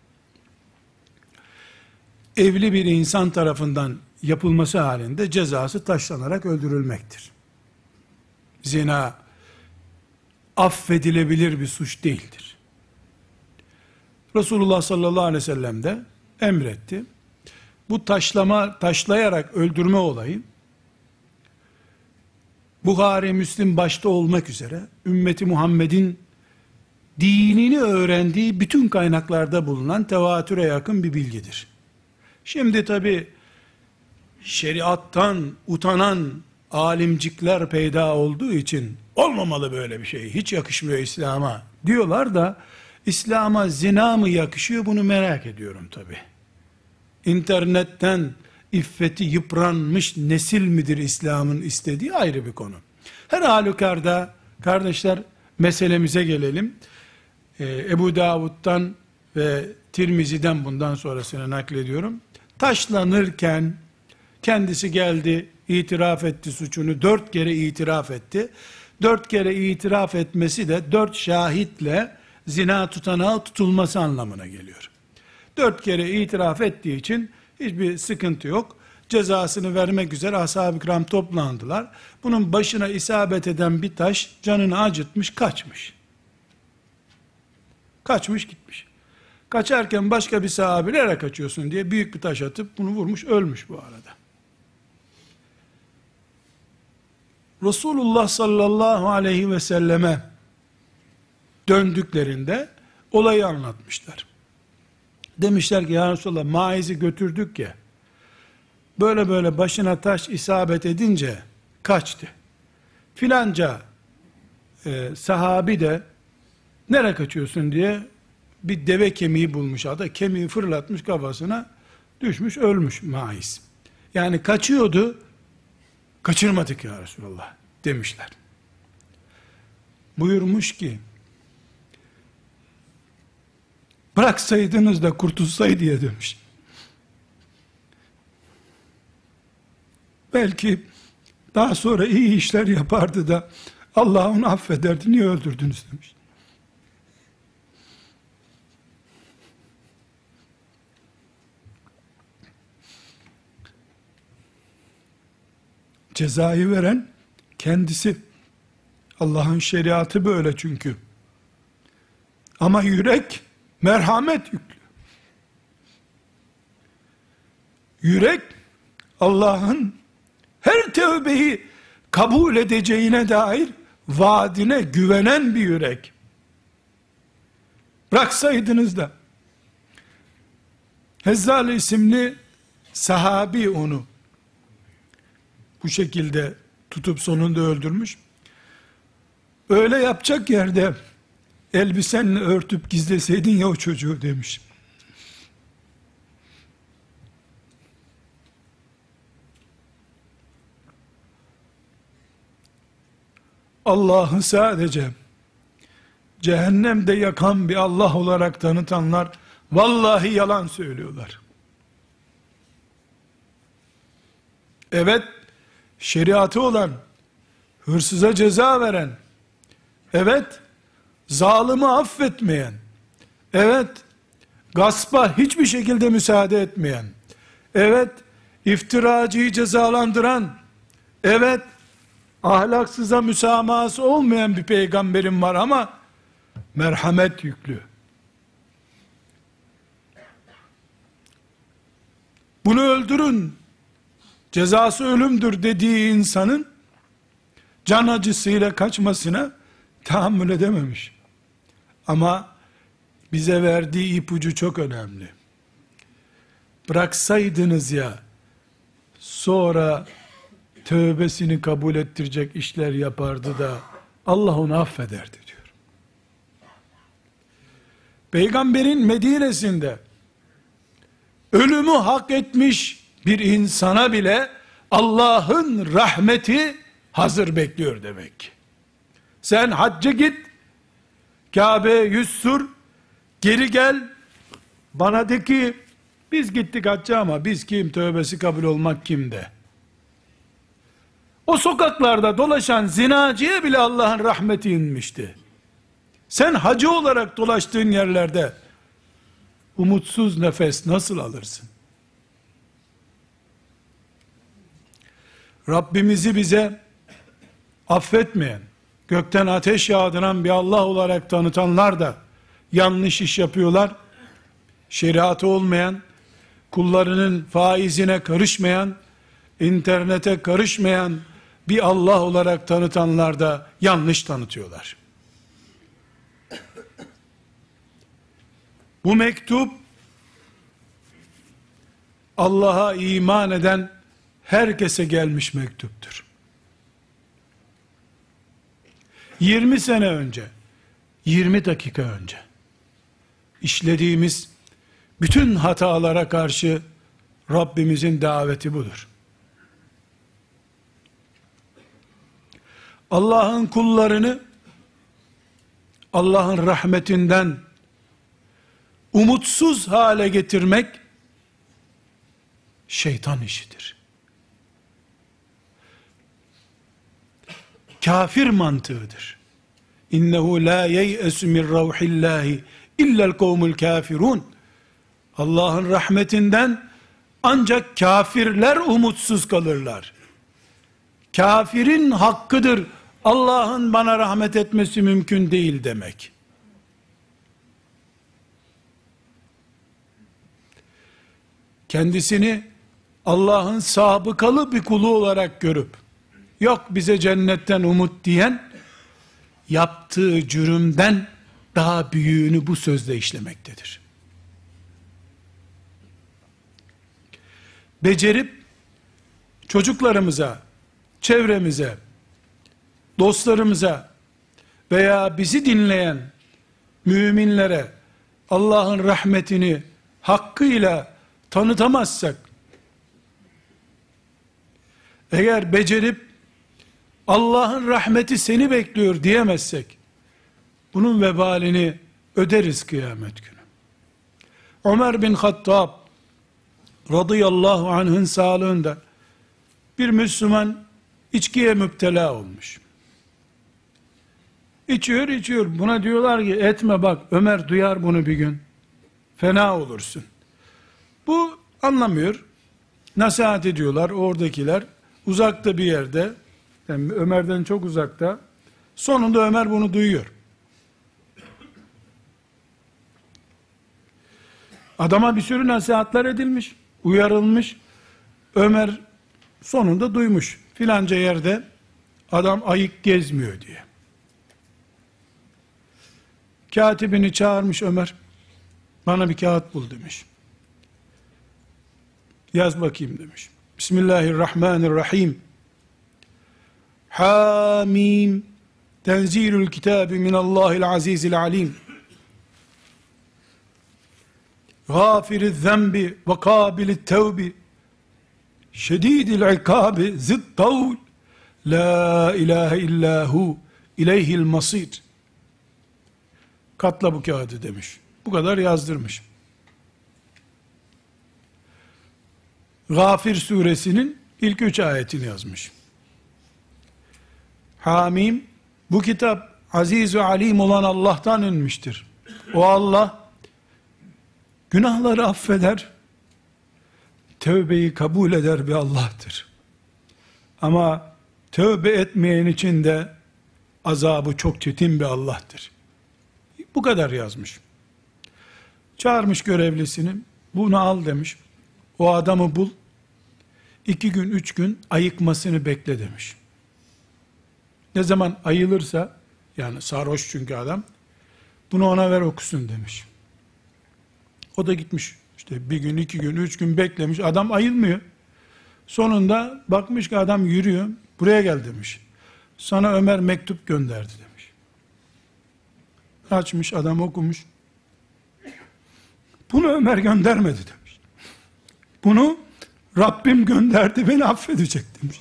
evli bir insan tarafından yapılması halinde cezası taşlanarak öldürülmektir. Zina affedilebilir bir suç değildir. Resulullah sallallahu aleyhi ve sellem de emretti. Bu taşlayarak öldürme olayı Buhari, Müslim başta olmak üzere ümmeti Muhammed'in dinini öğrendiği bütün kaynaklarda bulunan tevatüre yakın bir bilgidir. Şimdi tabi şeriattan utanan alimcikler peyda olduğu için olmamalı böyle bir şey, hiç yakışmıyor İslam'a diyorlar da İslam'a zina mı yakışıyor, bunu merak ediyorum tabi. İnternetten iffeti yıpranmış nesil midir İslam'ın istediği ayrı bir konu. Her halükarda kardeşler meselemize gelelim. Ebu Davud'dan ve Tirmizi'den bundan sonrasını naklediyorum. Taşlanırken kendisi geldi, itiraf etti suçunu, 4 kere itiraf etti. 4 kere itiraf etmesi de 4 şahitle zina tutanağı tutulması anlamına geliyor. 4 kere itiraf ettiği için hiçbir sıkıntı yok. Cezasını vermek üzere ashab-ı kiram toplandılar. Bunun başına isabet eden bir taş canını acıtmış, kaçmış. Kaçmış gitmiş. Kaçarken başka bir sahabe nereye kaçıyorsun diye büyük bir taş atıp bunu vurmuş, ölmüş bu arada. Resulullah sallallahu aleyhi ve selleme döndüklerinde olayı anlatmışlar. Demişler ki ya Resulallah Maiz'i götürdük ya, böyle böyle başına taş isabet edince kaçtı. Filanca sahabi de nereye kaçıyorsun diye bir deve kemiği bulmuş, ada kemiği fırlatmış kafasına, düşmüş ölmüş Maiz. Yani kaçıyordu, kaçırmadık ya Resulallah demişler. Buyurmuş ki bıraksaydınız da kurtulsaydı ya demiş. Belki daha sonra iyi işler yapardı da Allah onu affederdi, niye öldürdünüz demiş. Cezayı veren kendisi. Allah'ın şeriatı böyle çünkü. Ama yürek merhamet yüklü. Yürek Allah'ın her tövbeyi kabul edeceğine dair vaadine güvenen bir yürek. Bıraksaydınız da Hezzal isimli sahabi onu bu şekilde tutup sonunda öldürmüş. Öyle yapacak yerde elbisenle örtüp gizleseydin ya o çocuğu demiş. Allah'ı sadece cehennemde yakan bir Allah olarak tanıtanlar vallahi yalan söylüyorlar. Evet, şeriatı olan, hırsıza ceza veren, evet, zalimi affetmeyen, evet, gaspa hiçbir şekilde müsaade etmeyen, evet, iftiracıyı cezalandıran, evet, ahlaksıza müsamahası olmayan bir peygamberim var ama merhamet yüklü. bunu öldürün, cezası ölümdür dediği insanın can acısıyla kaçmasına tahammül edememiş. Ama bize verdiği ipucu çok önemli. Bıraksaydınız ya, sonra tövbesini kabul ettirecek işler yapardı da Allah onu affederdi diyor. Peygamberin Medine'sinde ölümü hak etmiş bir insana bile Allah'ın rahmeti hazır bekliyor demek ki. Sen hacca git, Kabe'ye yüz sür, geri gel, bana de ki biz gittik hacca ama biz kim, tövbesi kabul olmak kimde? O sokaklarda dolaşan zinacıya bile Allah'ın rahmeti inmişti. Sen hacı olarak dolaştığın yerlerde umutsuz nefes nasıl alırsın? Rabbimizi bize affetmeyen, gökten ateş yağdıran bir Allah olarak tanıtanlar da yanlış iş yapıyorlar. Şeriatı olmayan, kullarının faizine karışmayan, internete karışmayan bir Allah olarak tanıtanlar da yanlış tanıtıyorlar. Bu mektup Allah'a iman eden herkese gelmiş mektuptur. 20 sene önce, 20 dakika önce işlediğimiz bütün hatalara karşı Rabbimizin daveti budur. Allah'ın kullarını Allah'ın rahmetinden umutsuz hale getirmek şeytan işidir. Kafir mantığıdır. İnnehu la yeyesu min ravhillahi illel kavmul kafirun. Allah'ın rahmetinden ancak kafirler umutsuz kalırlar. Kafirin hakkıdır Allah'ın bana rahmet etmesi mümkün değil demek. Kendisini Allah'ın sabıkalı bir kulu olarak görüp yok bize cennetten umut diyen yaptığı cürümden daha büyüğünü bu sözle işlemektedir. Becerip çocuklarımıza, çevremize, dostlarımıza veya bizi dinleyen müminlere Allah'ın rahmetini hakkıyla tanıtamazsak, eğer becerip Allah'ın rahmeti seni bekliyor diyemezsek, bunun vebalini öderiz kıyamet günü. Ömer bin Hattab radıyallahu anh'ın sağlığında bir Müslüman içkiye müptela olmuş. İçiyor. Buna diyorlar ki etme bak, Ömer duyar bunu bir gün. Fena olursun. Bu anlamıyor. Nasihat ediyorlar oradakiler. Uzakta bir yerde, yani Ömer'den çok uzakta. Sonunda Ömer bunu duyuyor. Adama bir sürü nasihatler edilmiş, uyarılmış. Ömer sonunda duymuş. Filanca yerde adam ayık gezmiyor diye. Katibini çağırmış Ömer. Bana bir kağıt bul demiş. Yaz bakayım demiş. Bismillahirrahmanirrahim. Hamim. Tenzilül kitabi minallahil azizil alim. Gâfiriz zembi ve kâbilit tevbi. Şedîdil ikâbi zid tavl. La ilahe illahu ileyhil masir. Katla bu kağıdı demiş. Bu kadar yazdırmış. Gafir suresinin ilk 3 ayetini yazmış. Hamim, bu kitap aziz ve alim olan Allah'tan inmiştir. O Allah günahları affeder, tövbeyi kabul eder bir Allah'tır. Ama tövbe etmeyen için de azabı çok çetin bir Allah'tır. Bu kadar yazmış. Çağırmış görevlisini, bunu al demiş. O adamı bul, 2 gün 3 gün ayıkmasını bekle demiş. Ne zaman ayılırsa, yani sarhoş çünkü adam, bunu ona ver okusun demiş. O da gitmiş işte 1 gün 2 gün 3 gün beklemiş, adam ayılmıyor. Sonunda bakmış ki adam yürüyor, buraya gel demiş. Sana Ömer mektup gönderdi demiş. Açmış, adam okumuş. Bunu Ömer göndermedi demiş. Bunu Rabbim gönderdi, beni affedecek demiş.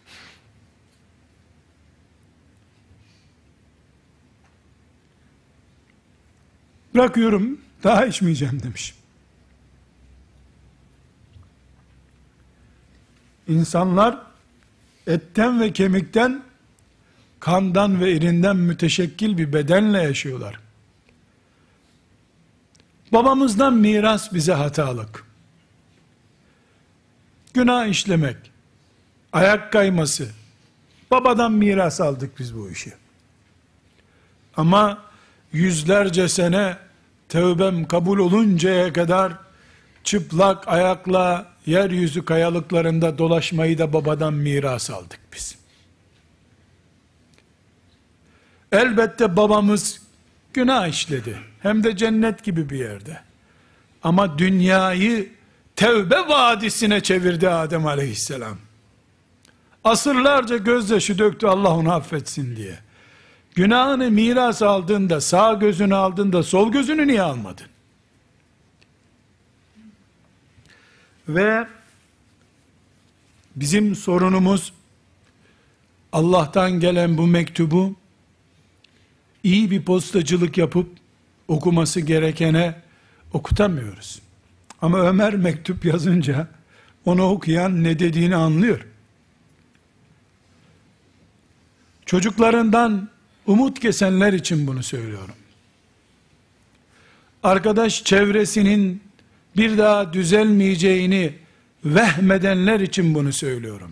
Bırakıyorum, daha içmeyeceğim demiş. İnsanlar etten ve kemikten, kandan ve irinden müteşekkil bir bedenle yaşıyorlar. Babamızdan miras bize hatalık. Günah işlemek, ayak kayması. Babadan miras aldık biz bu işi. Ama yüzlerce sene tövbem kabul oluncaya kadar çıplak ayakla yeryüzü kayalıklarında dolaşmayı da babadan miras aldık biz. Elbette babamız günah işledi. Hem de cennet gibi bir yerde. Ama dünyayı tevbe vadisine çevirdi Adem aleyhisselam. Asırlarca gözyaşı döktü Allah onu affetsin diye. Günahını miras aldığında, sağ gözünü aldığında, sol gözünü niye almadın? Ve bizim sorunumuz, Allah'tan gelen bu mektubu iyi bir postacılık yapıp okuması gerekene okutamıyoruz. Ama Ömer mektup yazınca onu okuyan ne dediğini anlıyor. Çocuklarından umut kesenler için bunu söylüyorum. Arkadaş çevresinin bir daha düzelmeyeceğini vehmedenler için bunu söylüyorum.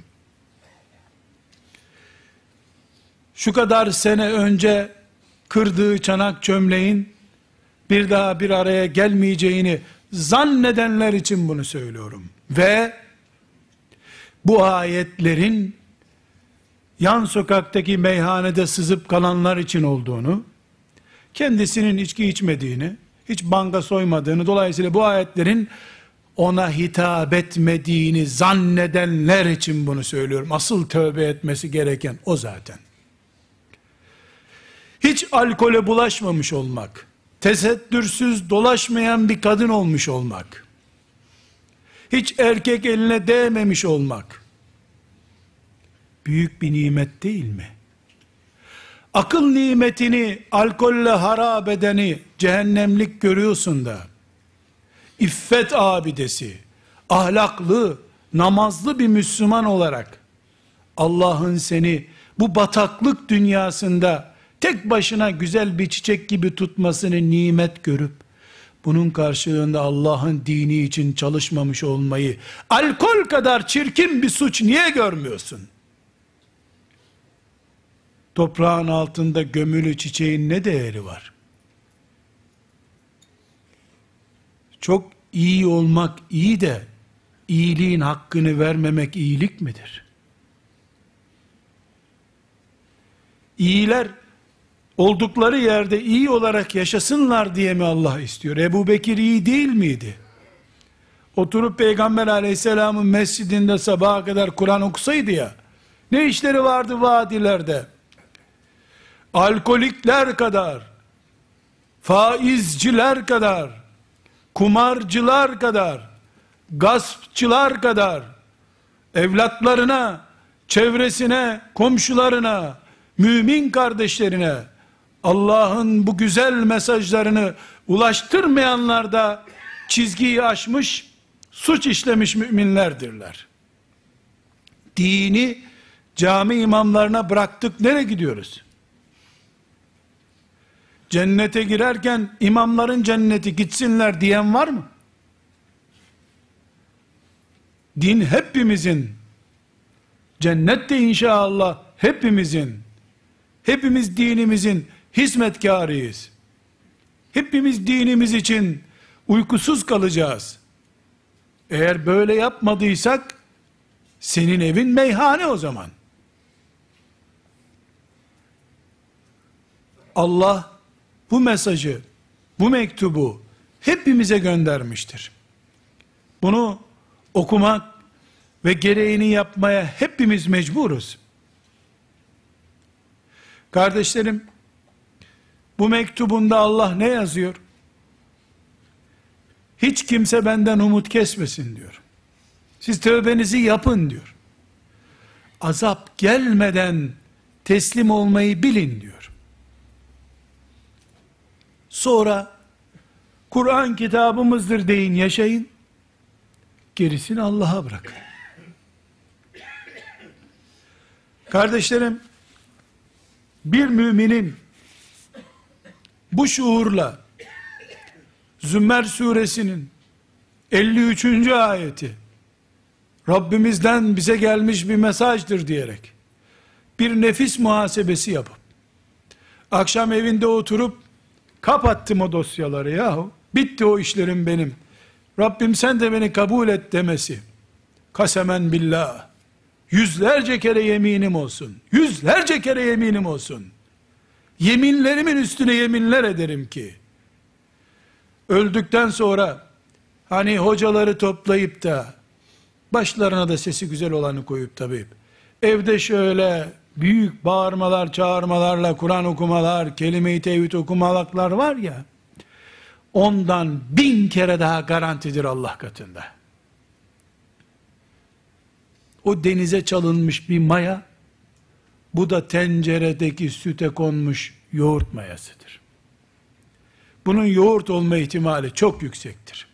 Şu kadar sene önce kırdığı çanak çömleğin bir daha bir araya gelmeyeceğini zannedenler için bunu söylüyorum. Ve bu ayetlerin yan sokaktaki meyhanede sızıp kalanlar için olduğunu, kendisinin içki içmediğini, hiç banka soymadığını, dolayısıyla bu ayetlerin ona hitap etmediğini zannedenler için bunu söylüyorum. Asıl tövbe etmesi gereken o zaten. Hiç alkole bulaşmamış olmak, tesettürsüz dolaşmayan bir kadın olmuş olmak, hiç erkek eline değmemiş olmak, büyük bir nimet değil mi? Akıl nimetini alkolle harap edeni cehennemlik görüyorsun da, iffet abidesi, ahlaklı, namazlı bir Müslüman olarak, Allah'ın seni bu bataklık dünyasında tek başına güzel bir çiçek gibi tutmasını nimet görüp, bunun karşılığında Allah'ın dini için çalışmamış olmayı, alkol kadar çirkin bir suç niye görmüyorsun? Toprağın altında gömülü çiçeğin ne değeri var? Çok iyi olmak iyi de, iyiliğin hakkını vermemek iyilik midir? İyiler, oldukları yerde iyi olarak yaşasınlar diye mi Allah istiyor? Ebu Bekir iyi değil miydi? Oturup Peygamber aleyhisselamın mescidinde sabaha kadar Kur'an okusaydı ya, ne işleri vardı vadilerde? Alkolikler kadar, faizciler kadar, kumarcılar kadar, gaspçılar kadar, evlatlarına, çevresine, komşularına, mümin kardeşlerine, Allah'ın bu güzel mesajlarını ulaştırmayanlar da çizgiyi aşmış, suç işlemiş müminlerdirler. Dini cami imamlarına bıraktık, nereye gidiyoruz? Cennete girerken imamların cenneti gitsinler diyen var mı? Din hepimizin, cennet de inşallah hepimizin, hepimiz dinimizin hizmetkarıyız. Hepimiz dinimiz için uykusuz kalacağız. Eğer böyle yapmadıysak, senin evin meyhane o zaman. Allah bu mesajı, bu mektubu hepimize göndermiştir. Bunu okumak ve gereğini yapmaya hepimiz mecburuz. Kardeşlerim, bu mektubunda Allah ne yazıyor? Hiç kimse benden umut kesmesin diyor. Siz tövbenizi yapın diyor. Azap gelmeden teslim olmayı bilin diyor. Sonra Kur'an kitabımızdır deyin, yaşayın. Gerisini Allah'a bırakın. Kardeşlerim, bir müminin bu şuurla Zümer suresinin 53. ayeti Rabbimizden bize gelmiş bir mesajdır diyerek bir nefis muhasebesi yapıp akşam evinde oturup kapattım o dosyaları, yahu bitti o işlerim benim, Rabbim sen de beni kabul et demesi, kasemen billah, yüzlerce kere yeminim olsun, yüzlerce kere yeminim olsun, yeminlerimin üstüne yeminler ederim ki öldükten sonra hani hocaları toplayıp da başlarına da sesi güzel olanı koyup tabi evde şöyle büyük bağırmalar çağırmalarla Kur'an okumalar, kelime-i tevhid okumalar var ya, ondan 1000 kere daha garantidir Allah katında. O denize çalınmış bir maya, bu da tenceredeki süte konmuş yoğurt mayasıdır. Bunun yoğurt olma ihtimali çok yüksektir.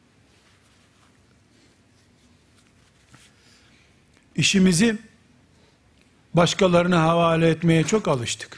İşimizi başkalarına havale etmeye çok alıştık.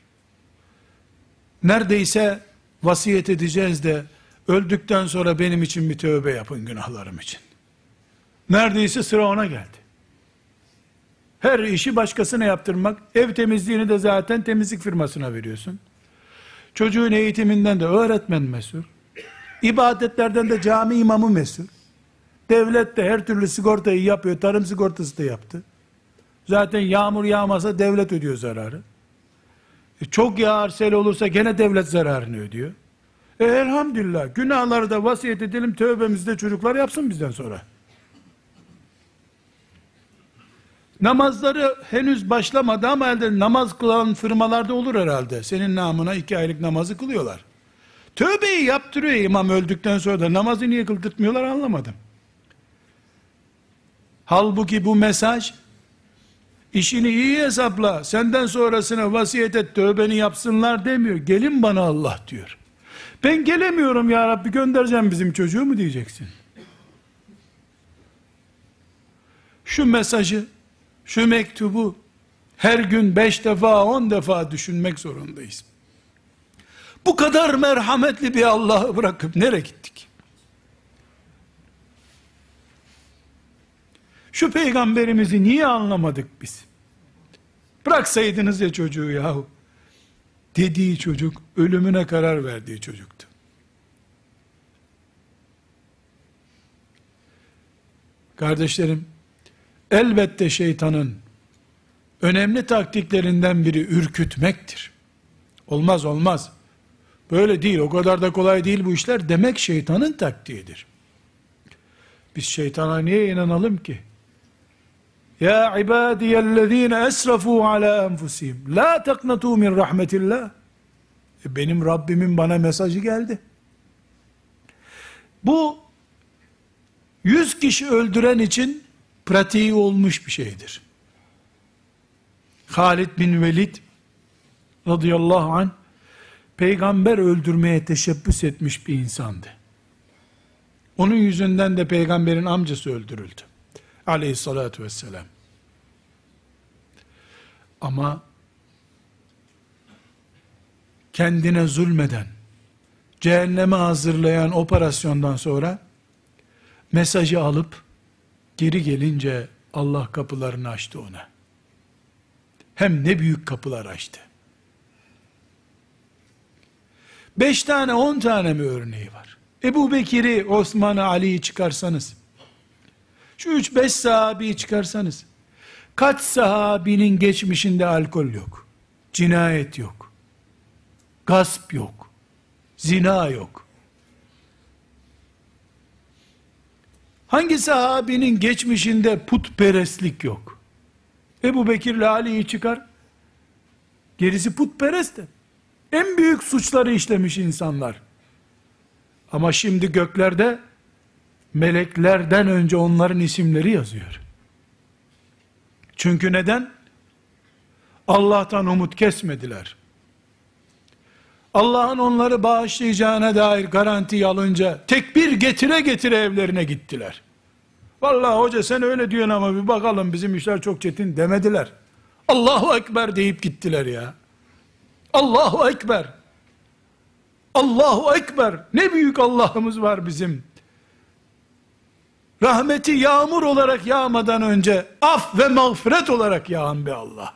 Neredeyse vasiyet edeceğiz de öldükten sonra benim için bir tövbe yapın günahlarım için. Neredeyse sıra ona geldi. Her işi başkasına yaptırmak, ev temizliğini de zaten temizlik firmasına veriyorsun. Çocuğun eğitiminden de öğretmen mesul. İbadetlerden de cami imamı mesul. Devlet de her türlü sigortayı yapıyor, tarım sigortası da yaptı. Zaten yağmur yağmasa devlet ödüyor zararı. Çok yağar sel olursa gene devlet zararını ödüyor. Elhamdülillah, günahları da vasiyet edelim, tövbemizi de çocuklar yapsın bizden sonra. Namazları henüz başlamadı ama elde namaz kılan firmalarda olur herhalde. Senin namına 2 aylık namazı kılıyorlar. Tövbeyi yaptırıyor imam öldükten sonra da namazı niye kıldırtmıyorlar anlamadım. Halbuki bu mesaj, işini iyi hesapla, senden sonrasına vasiyet et, tövbeni yapsınlar demiyor. Gelin bana Allah diyor. Ben gelemiyorum ya Rabbi, göndereceğim bizim çocuğu mu diyeceksin. Şu mesajı, şu mektubu her gün 5 defa 10 defa düşünmek zorundayız. Bu kadar merhametli bir Allah'ı bırakıp nereye gittik? Şu peygamberimizi niye anlamadık biz? Bıraksaydınız ya çocuğu yahu. Dediği çocuk, ölümüne karar verdiği çocuktu. Kardeşlerim, elbette şeytanın önemli taktiklerinden biri ürkütmektir. Olmaz olmaz. Böyle değil, o kadar da kolay değil bu işler demek şeytanın taktiğidir. Biz şeytana niye inanalım ki? Ya ibadiyellezine esrafu ala enfusihim la taqnatu min rahmetillah. Benim Rabbimin bana mesajı geldi. Bu 100 kişi öldüren için pratiği olmuş bir şeydir. Halid bin Velid radıyallahu anh peygamber öldürmeye teşebbüs etmiş bir insandı. Onun yüzünden de peygamberin amcası öldürüldü. Aleyhissalatu vesselam. Ama kendine zulmeden, cehenneme hazırlayan operasyondan sonra mesajı alıp geri gelince Allah kapılarını açtı ona. Hem ne büyük kapılar açtı. 5 tane 10 tane mi örneği var? Ebu Bekir'i, Osman'ı, Ali'yi çıkarsanız Şu 3-5 sahabeyi çıkarsanız, kaç sahabinin geçmişinde alkol yok, cinayet yok, gasp yok, zina yok? Hangi sahabinin geçmişinde putperestlik yok? Ebu Bekir'le Ali'yi çıkar, gerisi putperest de. En büyük suçları işlemiş insanlar. Ama şimdi göklerde meleklerden önce onların isimleri yazıyor. Çünkü neden? Allah'tan umut kesmediler. Allah'ın onları bağışlayacağına dair garantiyi alınca tekbir getire getire evlerine gittiler. Vallahi hoca sen öyle diyorsun ama bir bakalım bizim işler çok çetin demediler. Allahu Ekber deyip gittiler ya. Allahu Ekber. Allahu Ekber. Ne büyük Allah'ımız var bizim. Rahmeti yağmur olarak yağmadan önce af ve mağfiret olarak yağan bir Allah.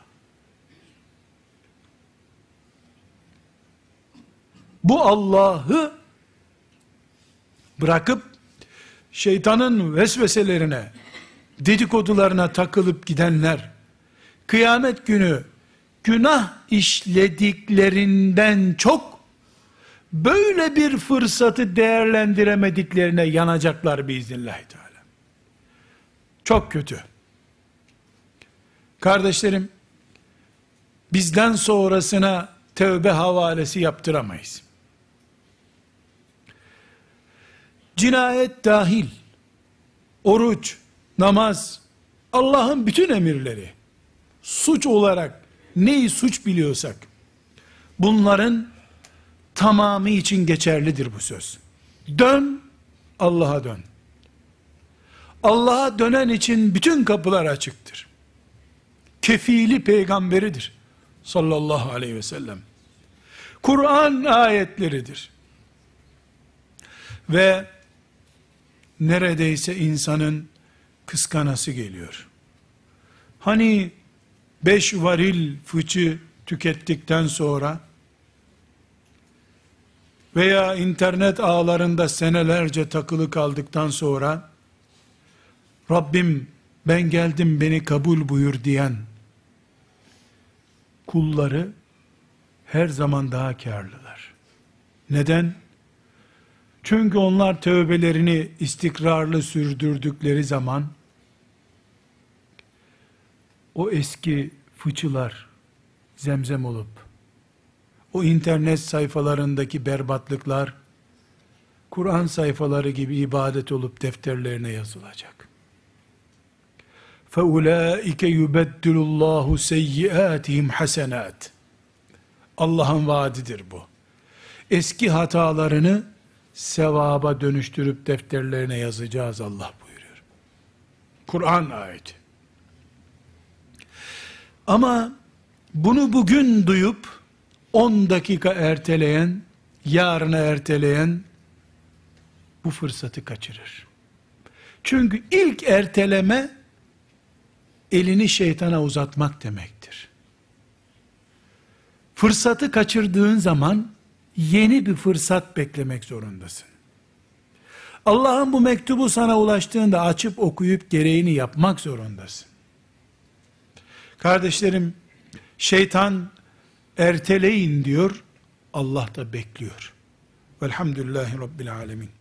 Bu Allah'ı bırakıp şeytanın vesveselerine, dedikodularına takılıp gidenler, kıyamet günü günah işlediklerinden çok böyle bir fırsatı değerlendiremediklerine yanacaklar biiznillahü teala. Çok kötü. Kardeşlerim, bizden sonrasına tövbe havalesi yaptıramayız. Cinayet dahil, oruç, namaz, Allah'ın bütün emirleri, suç olarak neyi suç biliyorsak, bunların tamamı için geçerlidir bu söz. Dön, Allah'a dön. Allah'a dönen için bütün kapılar açıktır. Kefili peygamberidir sallallahu aleyhi ve sellem. Kur'an ayetleridir. Ve neredeyse insanın kıskanası geliyor. Hani 5 varil fıçı tükettikten sonra veya internet ağlarında senelerce takılı kaldıktan sonra Rabbim ben geldim beni kabul buyur diyen kulları her zaman daha kârlılar. Neden? Çünkü onlar tövbelerini istikrarlı sürdürdükleri zaman o eski fıçılar zemzem olup o internet sayfalarındaki berbatlıklar Kur'an sayfaları gibi ibadet olup defterlerine yazılacak. فَاُولَٰئِكَ يُبَدِّلُ اللّٰهُ سَيِّئَاتِهِمْ حَسَنَاتٍ. Allah'ın vaadidir bu. Eski hatalarını sevaba dönüştürüp defterlerine yazacağız Allah buyuruyor. Kur'an ayeti. Ama bunu bugün duyup 10 dakika erteleyen, yarına erteleyen bu fırsatı kaçırır. Çünkü ilk erteleme elini şeytana uzatmak demektir. Fırsatı kaçırdığın zaman yeni bir fırsat beklemek zorundasın. Allah'ın bu mektubu sana ulaştığında açıp okuyup gereğini yapmak zorundasın. Kardeşlerim, şeytan erteleyin diyor, Allah da bekliyor. Velhamdülillahi Rabbil Alemin.